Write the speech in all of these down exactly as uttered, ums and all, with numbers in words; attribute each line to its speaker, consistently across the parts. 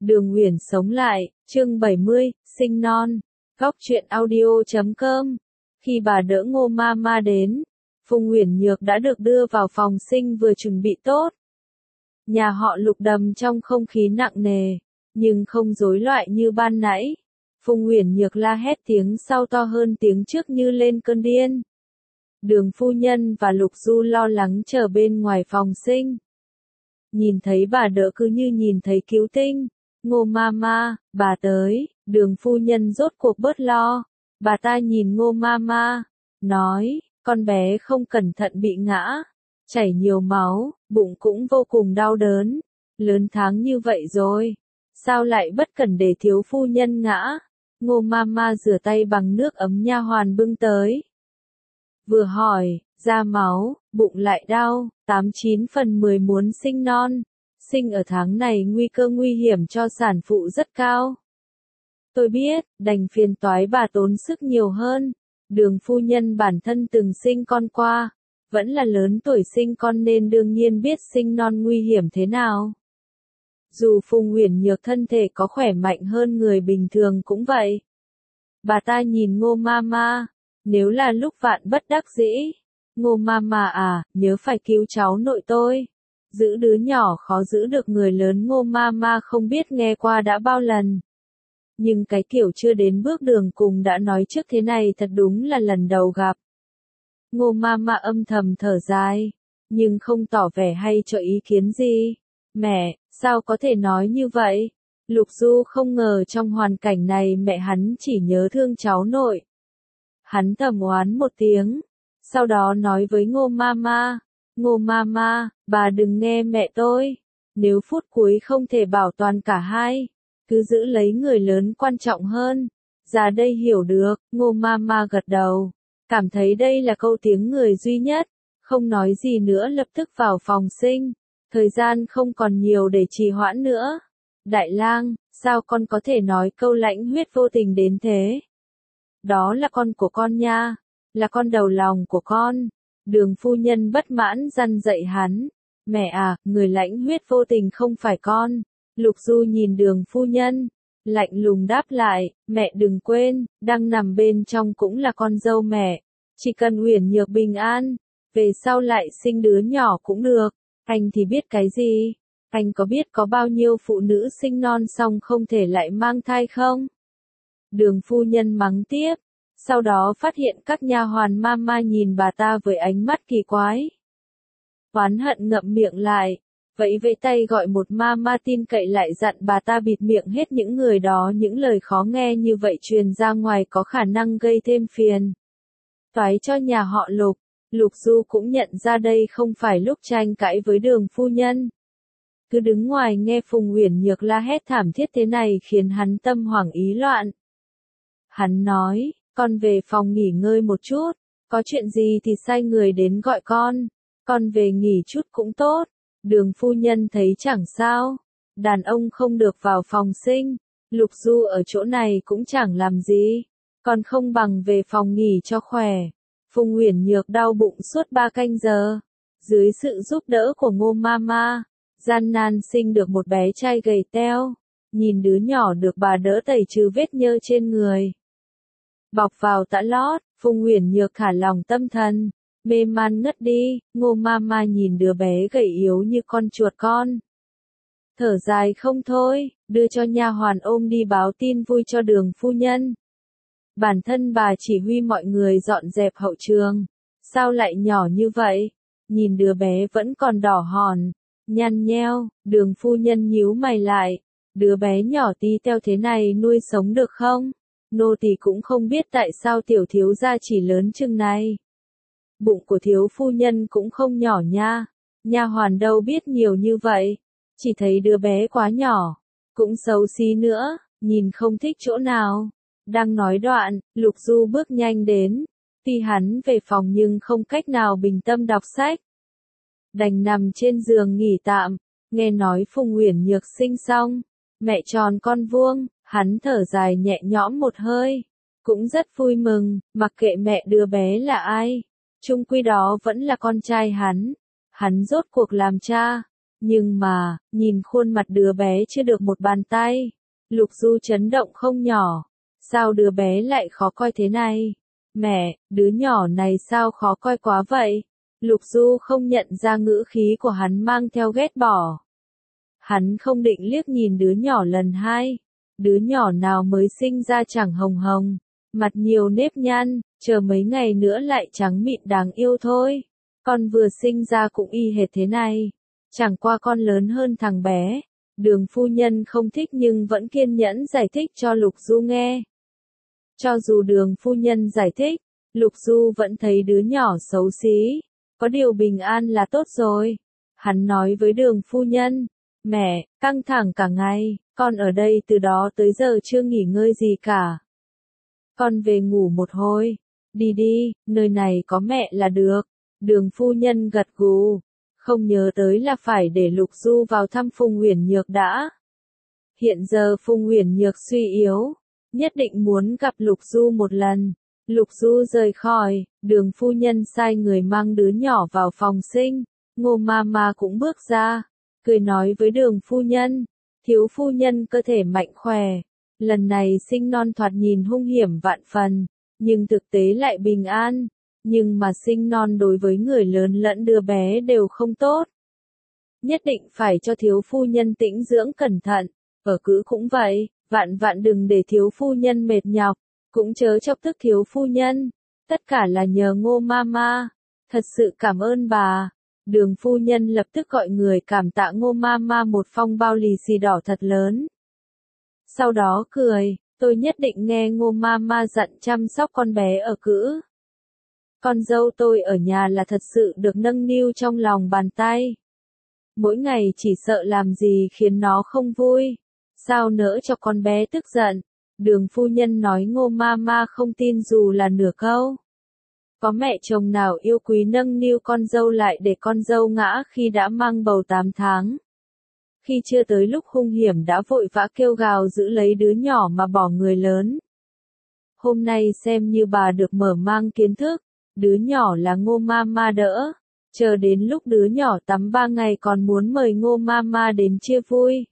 Speaker 1: Đường Uyển sống lại, chương bảy mươi, sinh non. Góc truyện audio chấm com. Khi bà đỡ Ngô Mama đến, Phùng Uyển Nhược đã được đưa vào phòng sinh vừa chuẩn bị tốt. Nhà họ Lục đầm trong không khí nặng nề, nhưng không rối loạn như ban nãy. Phùng Uyển Nhược la hét tiếng sau to hơn tiếng trước như lên cơn điên. Đường phu nhân và Lục Du lo lắng chờ bên ngoài phòng sinh. Nhìn thấy bà đỡ cứ như nhìn thấy cứu tinh. Ngô Mama, bà tới, đường phu nhân rốt cuộc bớt lo. Bà ta nhìn Ngô Mama, nói, con bé không cẩn thận bị ngã, chảy nhiều máu, bụng cũng vô cùng đau đớn. Lớn tháng như vậy rồi, sao lại bất cẩn để thiếu phu nhân ngã? Ngô Mama rửa tay bằng nước ấm nha hoàn bưng tới. Vừa hỏi, ra máu, bụng lại đau, tám chín phần mười muốn sinh non. Sinh ở tháng này nguy cơ nguy hiểm cho sản phụ rất cao. Tôi biết, đành phiền toái bà tốn sức nhiều hơn. Đường phu nhân bản thân từng sinh con qua, vẫn là lớn tuổi sinh con nên đương nhiên biết sinh non nguy hiểm thế nào. Dù Phùng Uyển Nhược thân thể có khỏe mạnh hơn người bình thường cũng vậy. Bà ta nhìn Ngô Mama, nếu là lúc vạn bất đắc dĩ. Ngô Mama à, nhớ phải cứu cháu nội tôi. Giữ đứa nhỏ khó giữ được người lớn. Ngô Mama không biết nghe qua đã bao lần. Nhưng cái kiểu chưa đến bước đường cùng đã nói trước thế này thật đúng là lần đầu gặp. Ngô Mama âm thầm thở dài, nhưng không tỏ vẻ hay cho ý kiến gì. Mẹ, sao có thể nói như vậy? Lục Du không ngờ trong hoàn cảnh này mẹ hắn chỉ nhớ thương cháu nội. Hắn thầm oán một tiếng, sau đó nói với Ngô Mama, Ngô Mama, bà đừng nghe mẹ tôi. Nếu phút cuối không thể bảo toàn cả hai, cứ giữ lấy người lớn quan trọng hơn. Ra đây hiểu được. Ngô Mama gật đầu, cảm thấy đây là câu tiếng người duy nhất, không nói gì nữa lập tức vào phòng sinh. Thời gian không còn nhiều để trì hoãn nữa. Đại lang, sao con có thể nói câu lãnh huyết vô tình đến thế? Đó là con của con nha, là con đầu lòng của con. Đường phu nhân bất mãn răn dạy hắn. Mẹ à, người lãnh huyết vô tình không phải con. Lục Du nhìn đường phu nhân, lạnh lùng đáp lại, mẹ đừng quên, đang nằm bên trong cũng là con dâu mẹ. Chỉ cần Uyển Nhược bình an, về sau lại sinh đứa nhỏ cũng được. Anh thì biết cái gì? Anh có biết có bao nhiêu phụ nữ sinh non xong không thể lại mang thai không? Đường phu nhân mắng tiếp, sau đó phát hiện các nha hoàn Mama nhìn bà ta với ánh mắt kỳ quái. Oán hận ngậm miệng lại, vẫy vẫy tay gọi một Mama tin cậy lại dặn bà ta bịt miệng hết những người đó. Những lời khó nghe như vậy truyền ra ngoài có khả năng gây thêm phiền toái cho nhà họ Lục. Lục Du cũng nhận ra đây không phải lúc tranh cãi với đường phu nhân. Cứ đứng ngoài nghe Phùng Uyển Nhược la hét thảm thiết thế này khiến hắn tâm hoảng ý loạn. Hắn nói, con về phòng nghỉ ngơi một chút, có chuyện gì thì sai người đến gọi con, con về nghỉ chút cũng tốt. Đường phu nhân thấy chẳng sao, đàn ông không được vào phòng sinh, Lục Du ở chỗ này cũng chẳng làm gì, còn không bằng về phòng nghỉ cho khỏe. Phùng Uyển Nhược đau bụng suốt ba canh giờ, dưới sự giúp đỡ của Ngô Mama, gian nan sinh được một bé trai gầy teo. Nhìn đứa nhỏ được bà đỡ tẩy trừ vết nhơ trên người, bọc vào tã lót, Phùng Uyển Nhược thả lòng tâm thần, mê man ngất đi. Ngô Mama nhìn đứa bé gầy yếu như con chuột con, thở dài không thôi, đưa cho nha hoàn ôm đi báo tin vui cho đường phu nhân. Bản thân bà chỉ huy mọi người dọn dẹp hậu trường, sao lại nhỏ như vậy? Nhìn đứa bé vẫn còn đỏ hòn, nhăn nheo, đường phu nhân nhíu mày lại, đứa bé nhỏ tí teo thế này nuôi sống được không? Nô tỳ cũng không biết tại sao tiểu thiếu gia chỉ lớn chừng này. Bụng của thiếu phu nhân cũng không nhỏ nha, nha hoàn đâu biết nhiều như vậy, chỉ thấy đứa bé quá nhỏ, cũng xấu xí nữa, nhìn không thích chỗ nào. Đang nói đoạn, Lục Du bước nhanh đến, tuy hắn về phòng nhưng không cách nào bình tâm đọc sách. Đành nằm trên giường nghỉ tạm, nghe nói Phùng Uyển Nhược sinh xong, mẹ tròn con vuông, hắn thở dài nhẹ nhõm một hơi, cũng rất vui mừng, mặc kệ mẹ đứa bé là ai, chung quy đó vẫn là con trai hắn, hắn rốt cuộc làm cha, Nhưng mà, nhìn khuôn mặt đứa bé chưa được một bàn tay, Lục Du chấn động không nhỏ. Sao đứa bé lại khó coi thế này? Mẹ, đứa nhỏ này sao khó coi quá vậy? Lục Du không nhận ra ngữ khí của hắn mang theo ghét bỏ. Hắn không định liếc nhìn đứa nhỏ lần hai. Đứa nhỏ nào mới sinh ra chẳng hồng hồng, mặt nhiều nếp nhăn, chờ mấy ngày nữa lại trắng mịn đáng yêu thôi. Con vừa sinh ra cũng y hệt thế này. Chẳng qua con lớn hơn thằng bé. Đường phu nhân không thích nhưng vẫn kiên nhẫn giải thích cho Lục Du nghe. Cho dù đường phu nhân giải thích, Lục Du vẫn thấy đứa nhỏ xấu xí. Có điều bình an là tốt rồi. Hắn nói với đường phu nhân, mẹ, căng thẳng cả ngày, con ở đây từ đó tới giờ chưa nghỉ ngơi gì cả. Con về ngủ một hồi, đi đi, nơi này có mẹ là được. Đường phu nhân gật gù, không nhớ tới là phải để Lục Du vào thăm Phùng Uyển Nhược đã. Hiện giờ Phùng Uyển Nhược suy yếu, nhất định muốn gặp Lục Du một lần. Lục Du rời khỏi, đường phu nhân sai người mang đứa nhỏ vào phòng sinh, Ngô Mama cũng bước ra, cười nói với đường phu nhân, thiếu phu nhân cơ thể mạnh khỏe, lần này sinh non thoạt nhìn hung hiểm vạn phần, nhưng thực tế lại bình an, nhưng mà sinh non đối với người lớn lẫn đứa bé đều không tốt. Nhất định phải cho thiếu phu nhân tĩnh dưỡng cẩn thận, ở cữ cũng vậy, vạn vạn đừng để thiếu phu nhân mệt nhọc. Cũng chớ chọc tức thiếu phu nhân, tất cả là nhờ Ngô Mama, thật sự cảm ơn bà. Đường phu nhân lập tức gọi người cảm tạ Ngô Mama một phong bao lì xì đỏ thật lớn. Sau đó cười, tôi nhất định nghe Ngô Mama dặn chăm sóc con bé ở cữ. Con dâu tôi ở nhà là thật sự được nâng niu trong lòng bàn tay. Mỗi ngày chỉ sợ làm gì khiến nó không vui, sao nỡ cho con bé tức giận. Đường phu nhân nói Ngô Mama không tin dù là nửa câu. Có mẹ chồng nào yêu quý nâng niu con dâu lại để con dâu ngã khi đã mang bầu tám tháng. Khi chưa tới lúc hung hiểm đã vội vã kêu gào giữ lấy đứa nhỏ mà bỏ người lớn. Hôm nay xem như bà được mở mang kiến thức, đứa nhỏ là Ngô Mama đỡ. Chờ đến lúc đứa nhỏ tắm ba ngày còn muốn mời Ngô Mama đến chia vui.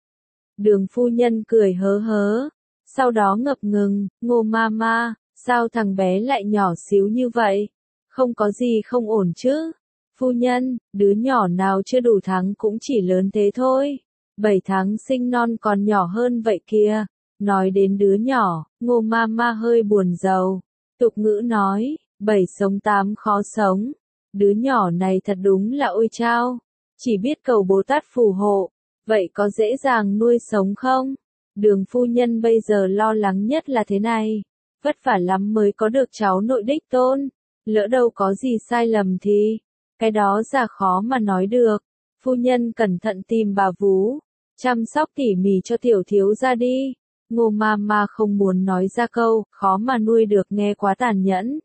Speaker 1: Đường phu nhân cười hớ hớ. Sau đó ngập ngừng, Ngô Mama, sao thằng bé lại nhỏ xíu như vậy? Không có gì không ổn chứ? Phu nhân, đứa nhỏ nào chưa đủ tháng cũng chỉ lớn thế thôi. Bảy tháng sinh non còn nhỏ hơn vậy kìa. Nói đến đứa nhỏ, Ngô Mama hơi buồn rầu. Tục ngữ nói, bảy sống tám khó sống. Đứa nhỏ này thật đúng là ôi chao. Chỉ biết cầu Bồ Tát phù hộ. Vậy có dễ dàng nuôi sống không? Đường phu nhân bây giờ lo lắng nhất là thế này, vất vả lắm mới có được cháu nội đích tôn, lỡ đâu có gì sai lầm thì, cái đó giả khó mà nói được. Phu nhân cẩn thận tìm bà vú, chăm sóc tỉ mỉ cho tiểu thiếu gia đi. Ngô Mama không muốn nói ra câu, khó mà nuôi được nghe quá tàn nhẫn.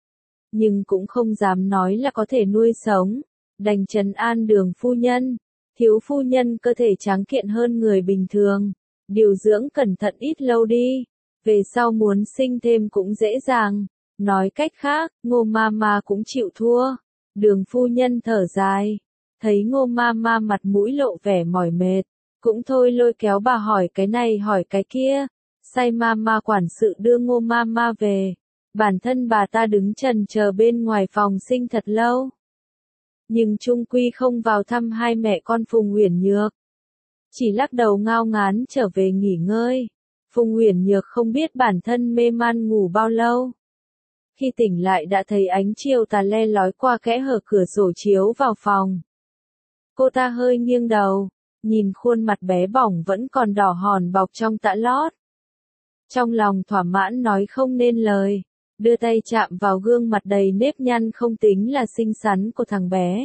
Speaker 1: Nhưng cũng không dám nói là có thể nuôi sống, đành trấn an đường phu nhân, thiếu phu nhân cơ thể tráng kiện hơn người bình thường. Điều dưỡng cẩn thận ít lâu đi, về sau muốn sinh thêm cũng dễ dàng. Nói cách khác, Ngô Mama cũng chịu thua. Đường phu nhân thở dài, thấy Ngô Mama mặt mũi lộ vẻ mỏi mệt, cũng thôi lôi kéo bà hỏi cái này hỏi cái kia. Sai Mama quản sự đưa Ngô Mama về, bản thân bà ta đứng chần chờ bên ngoài phòng sinh thật lâu. Nhưng chung quy không vào thăm hai mẹ con Phùng Uyển Nhược. Chỉ lắc đầu ngao ngán trở về nghỉ ngơi. Phùng Uyển Nhược không biết bản thân mê man ngủ bao lâu. Khi tỉnh lại đã thấy ánh chiều tà le lói qua kẽ hở cửa sổ chiếu vào phòng. Cô ta hơi nghiêng đầu, nhìn khuôn mặt bé bỏng vẫn còn đỏ hòn bọc trong tã lót. Trong lòng thỏa mãn nói không nên lời, đưa tay chạm vào gương mặt đầy nếp nhăn không tính là xinh xắn của thằng bé.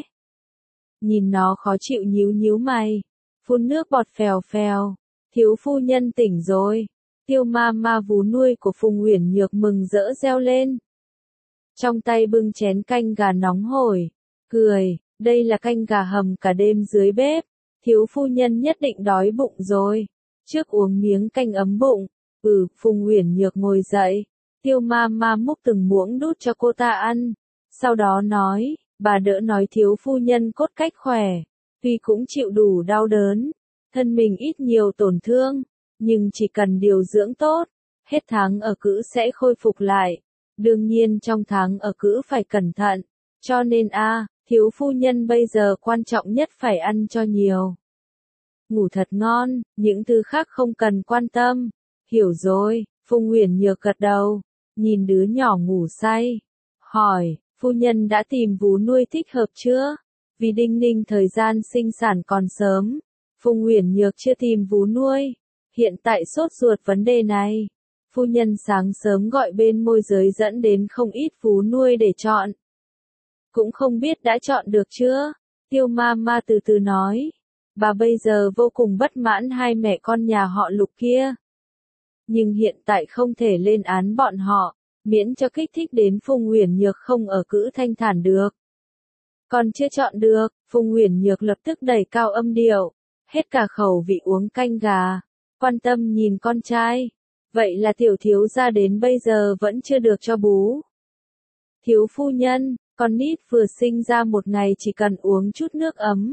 Speaker 1: Nhìn nó khó chịu nhíu nhíu mày. Phun nước bọt phèo phèo, thiếu phu nhân tỉnh rồi. Tiêu Mama vú nuôi của Phùng Uyển Nhược mừng rỡ reo lên. Trong tay bưng chén canh gà nóng hổi, cười, đây là canh gà hầm cả đêm dưới bếp, thiếu phu nhân nhất định đói bụng rồi. Trước uống miếng canh ấm bụng, ừ, Phùng Uyển Nhược ngồi dậy, Tiêu Mama múc từng muỗng đút cho cô ta ăn, sau đó nói, bà đỡ nói thiếu phu nhân cốt cách khỏe. Tuy cũng chịu đủ đau đớn, thân mình ít nhiều tổn thương, nhưng chỉ cần điều dưỡng tốt, hết tháng ở cữ sẽ khôi phục lại. Đương nhiên trong tháng ở cữ phải cẩn thận, cho nên a, thiếu phu nhân bây giờ quan trọng nhất phải ăn cho nhiều. Ngủ thật ngon, những thứ khác không cần quan tâm. Hiểu rồi, Phùng Uyển Nhược gật đầu, nhìn đứa nhỏ ngủ say. Hỏi, phu nhân đã tìm vú nuôi thích hợp chưa? Vì Đinh Ninh thời gian sinh sản còn sớm, Phùng Uyển Nhược chưa tìm vú nuôi. Hiện tại sốt ruột vấn đề này. Phu nhân sáng sớm gọi bên môi giới dẫn đến không ít vú nuôi để chọn. Cũng không biết đã chọn được chưa? Tiêu ma ma từ từ nói. Bà bây giờ vô cùng bất mãn hai mẹ con nhà họ Lục kia. Nhưng hiện tại không thể lên án bọn họ, miễn cho kích thích đến Phùng Uyển Nhược không ở cữ thanh thản được. Còn chưa chọn được, Phùng Uyển Nhược lập tức đẩy cao âm điệu, hết cả khẩu vị uống canh gà, quan tâm nhìn con trai. Vậy là tiểu thiếu gia đến bây giờ vẫn chưa được cho bú. Thiếu phu nhân, con nít vừa sinh ra một ngày chỉ cần uống chút nước ấm.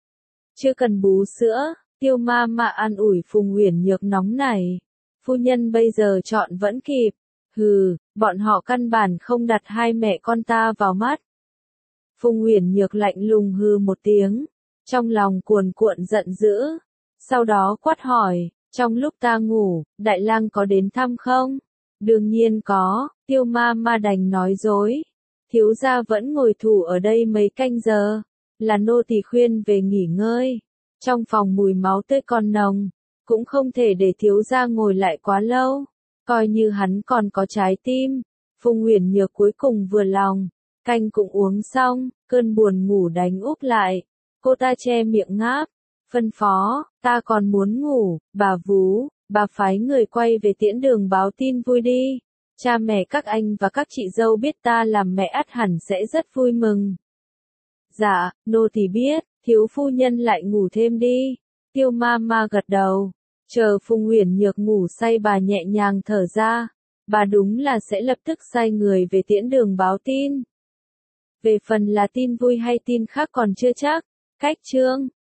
Speaker 1: Chưa cần bú sữa, Tiêu ma ma an ủi Phùng Uyển Nhược nóng này. Phu nhân bây giờ chọn vẫn kịp. Hừ, bọn họ căn bản không đặt hai mẹ con ta vào mắt. Phùng Uyển Nhược lạnh lùng hừ một tiếng, trong lòng cuồn cuộn giận dữ. Sau đó quát hỏi, trong lúc ta ngủ, đại lang có đến thăm không? Đương nhiên có, Tiêu ma ma đành nói dối. Thiếu gia vẫn ngồi thủ ở đây mấy canh giờ, là nô tỳ khuyên về nghỉ ngơi. Trong phòng mùi máu tươi còn nồng, cũng không thể để thiếu gia ngồi lại quá lâu. Coi như hắn còn có trái tim. Phùng Uyển Nhược cuối cùng vừa lòng, canh cũng uống xong, cơn buồn ngủ đánh úp lại. Cô ta che miệng ngáp, phân phó, ta còn muốn ngủ, bà vú, bà phái người quay về tiễn đường báo tin vui đi. Cha mẹ các anh và các chị dâu biết ta làm mẹ ắt hẳn sẽ rất vui mừng. Dạ, nô tỳ biết, thiếu phu nhân lại ngủ thêm đi. Tiêu ma ma gật đầu. Chờ Phùng Uyển Nhược ngủ say bà nhẹ nhàng thở ra. Bà đúng là sẽ lập tức sai người về tiễn đường báo tin. Về phần là tin vui hay tin khác còn chưa chắc. Cách chương